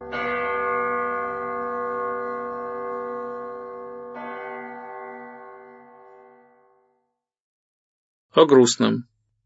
О грустном.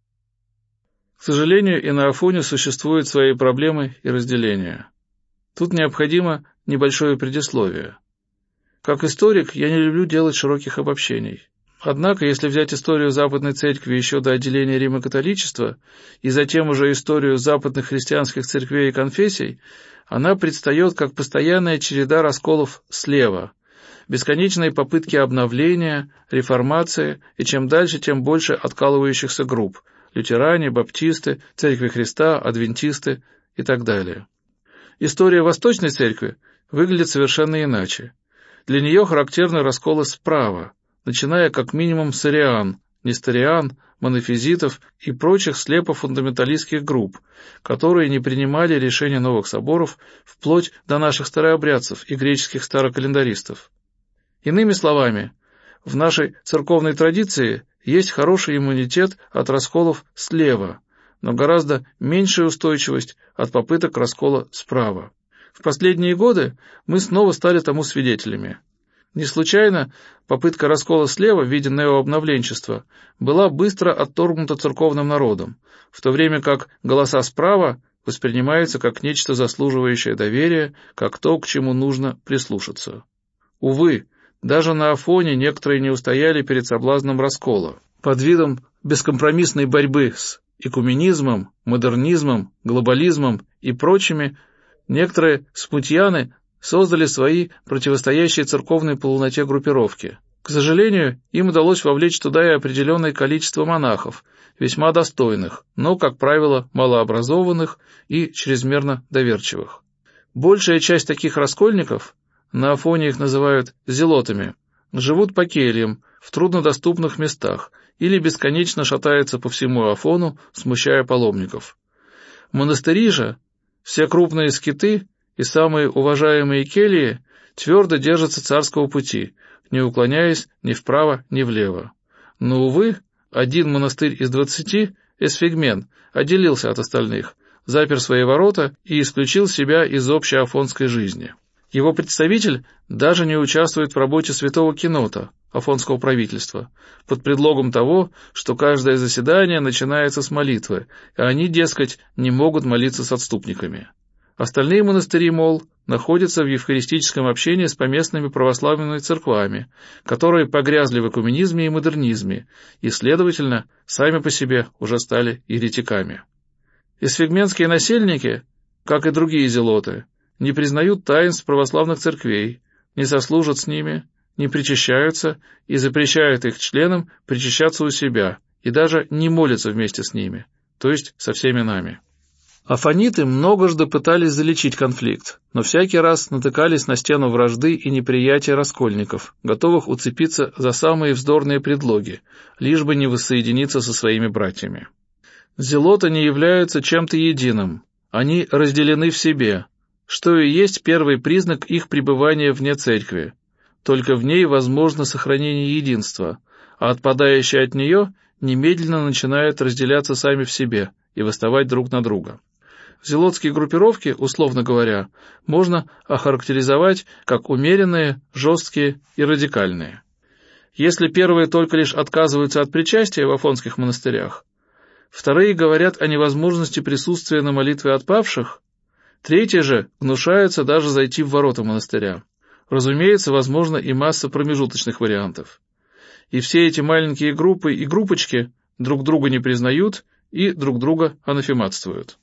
К сожалению, и на Афоне существуют свои проблемы и разделения. Тут необходимо небольшое предисловие. Как историк, я не люблю делать широких обобщений. Однако, если взять историю Западной Церкви еще до отделения Римо-католичества и затем уже историю западных христианских церквей и конфессий, она предстает как постоянная череда расколов слева, бесконечные попытки обновления, реформации и чем дальше, тем больше откалывающихся групп – лютеране, баптисты, Церкви Христа, адвентисты и так далее. История Восточной Церкви выглядит совершенно иначе. Для нее характерны расколы справа, начиная как минимум с ариан, несториан, монофизитов и прочих слепо-фундаменталистских групп, которые не принимали решения новых соборов вплоть до наших старообрядцев и греческих старокалендаристов. Иными словами, в нашей церковной традиции есть хороший иммунитет от расколов слева, но гораздо меньшая устойчивость от попыток раскола справа. В последние годы мы снова стали тому свидетелями. Не случайно попытка раскола слева в виде неообновленчества была быстро отторгнута церковным народом, в то время как голоса справа воспринимаются как нечто заслуживающее доверия, как то, к чему нужно прислушаться. Увы, даже на Афоне некоторые не устояли перед соблазном раскола. Под видом бескомпромиссной борьбы с экуменизмом, модернизмом, глобализмом и прочими, некоторые смутьяны создали свои противостоящие церковной полноте группировки. К сожалению, им удалось вовлечь туда и определенное количество монахов, весьма достойных, но, как правило, малообразованных и чрезмерно доверчивых. Большая часть таких раскольников, на Афоне их называют зелотами, живут по кельям, в труднодоступных местах или бесконечно шатаются по всему Афону, смущая паломников. Монастыри же, все крупные скиты и самые уважаемые кельи твердо держатся царского пути, не уклоняясь ни вправо, ни влево. Но, увы, один монастырь из 20, Эсфигмен, отделился от остальных, запер свои ворота и исключил себя из общей афонской жизни. Его представитель даже не участвует в работе святого Кинота, афонского правительства, под предлогом того, что каждое заседание начинается с молитвы, и они, дескать, не могут молиться с отступниками. Остальные монастыри, мол, находятся в евхаристическом общении с поместными православными церквами, которые погрязли в экуменизме и модернизме, и, следовательно, сами по себе уже стали еретиками. Эсфигменские насельники, как и другие зелоты, не признают таинств православных церквей, не сослужат с ними, не причащаются и запрещают их членам причащаться у себя и даже не молятся вместе с ними, то есть со всеми нами. Афониты многожды пытались залечить конфликт, но всякий раз натыкались на стену вражды и неприятия раскольников, готовых уцепиться за самые вздорные предлоги, лишь бы не воссоединиться со своими братьями. Зелоты не являются чем-то единым, они разделены в себе, что и есть первый признак их пребывания вне церкви. Только в ней возможно сохранение единства, а отпадающие от нее немедленно начинают разделяться сами в себе и восставать друг на друга. Зелотские группировки, условно говоря, можно охарактеризовать как умеренные, жесткие и радикальные. Если первые только лишь отказываются от причастия в афонских монастырях, вторые говорят о невозможности присутствия на молитве отпавших, третьи же гнушаются даже зайти в ворота монастыря. Разумеется, возможно и масса промежуточных вариантов. И все эти маленькие группы и группочки друг друга не признают и друг друга анафематствуют.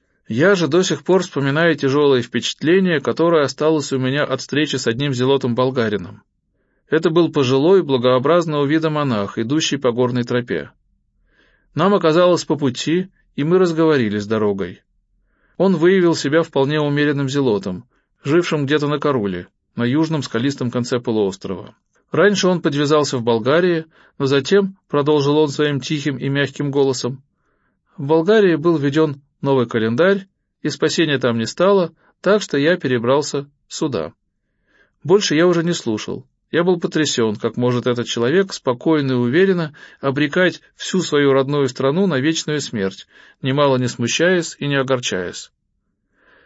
Я же до сих пор вспоминаю тяжелое впечатление, которое осталось у меня от встречи с одним зелотом-болгарином. Это был пожилой, благообразного вида монах, идущий по горной тропе. Нам оказалось по пути, и мы разговорили с дорогой. Он выявил себя вполне умеренным зелотом, жившим где-то на Каруле, на южном скалистом конце полуострова. Раньше он подвязался в Болгарии, но затем, продолжил он своим тихим и мягким голосом, в Болгарии был введен новый календарь, и спасения там не стало, так что я перебрался сюда. Больше я уже не слушал. Я был потрясен, как может этот человек спокойно и уверенно обрекать всю свою родную страну на вечную смерть, немало не смущаясь и не огорчаясь.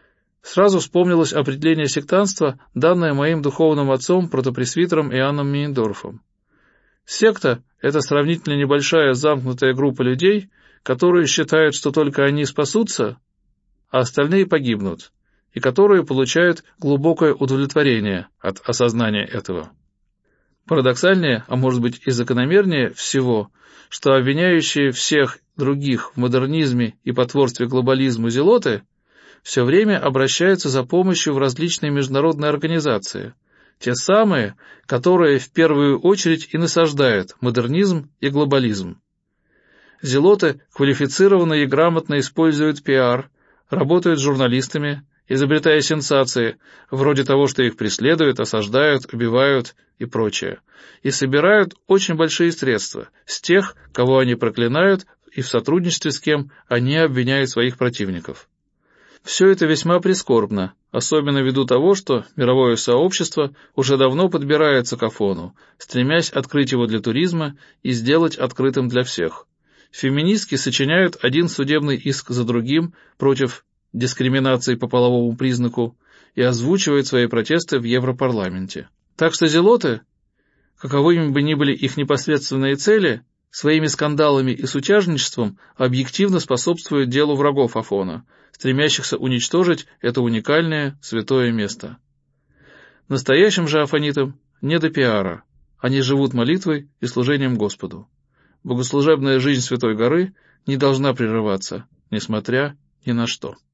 Сразу вспомнилось определение сектантства, данное моим духовным отцом, протопресвитером Иоанном Мейндорфом. Секта – это сравнительно небольшая замкнутая группа людей, которые считают, что только они спасутся, а остальные погибнут, и которые получают глубокое удовлетворение от осознания этого. Парадоксальнее, а может быть и закономернее всего, что обвиняющие всех других в модернизме и потворстве глобализму зелоты все время обращаются за помощью в различные международные организации, те самые, которые в первую очередь и насаждают модернизм и глобализм. Зелоты квалифицированно и грамотно используют пиар, работают с журналистами, изобретая сенсации, вроде того, что их преследуют, осаждают, убивают и прочее, и собирают очень большие средства с тех, кого они проклинают и в сотрудничестве с кем они обвиняют своих противников. Все это весьма прискорбно, особенно ввиду того, что мировое сообщество уже давно подбирается к Афону, стремясь открыть его для туризма и сделать открытым для всех. Феминистки сочиняют один судебный иск за другим против дискриминации по половому признаку и озвучивают свои протесты в Европарламенте. Так что зелоты, каковыми бы ни были их непосредственные цели, своими скандалами и сутяжничеством объективно способствуют делу врагов Афона, стремящихся уничтожить это уникальное святое место. Настоящим же афонитам не до пиара, они живут молитвой и служением Господу. Богослужебная жизнь Святой горы не должна прерываться, несмотря ни на что.